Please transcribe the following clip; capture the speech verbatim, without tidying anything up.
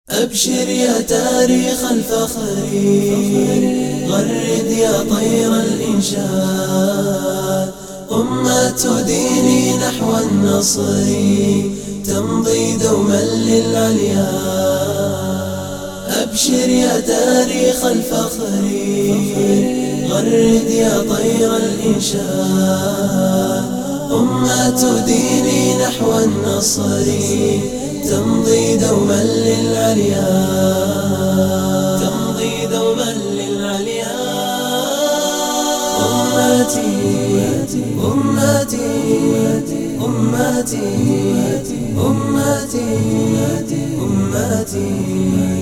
أبشر يا تاريخ الفخر، غرد يا طير الإنشاد، أمة ديني نحو النصر تمضي دوما للعليا. أبشر يا تاريخ الفخر، غرد يا طير الإنشاد، أمة ديني نحو النصر تمضي دوما للعليا، تمضي دوما للعليا. أمتي أمتي أمتي أمتي أمتي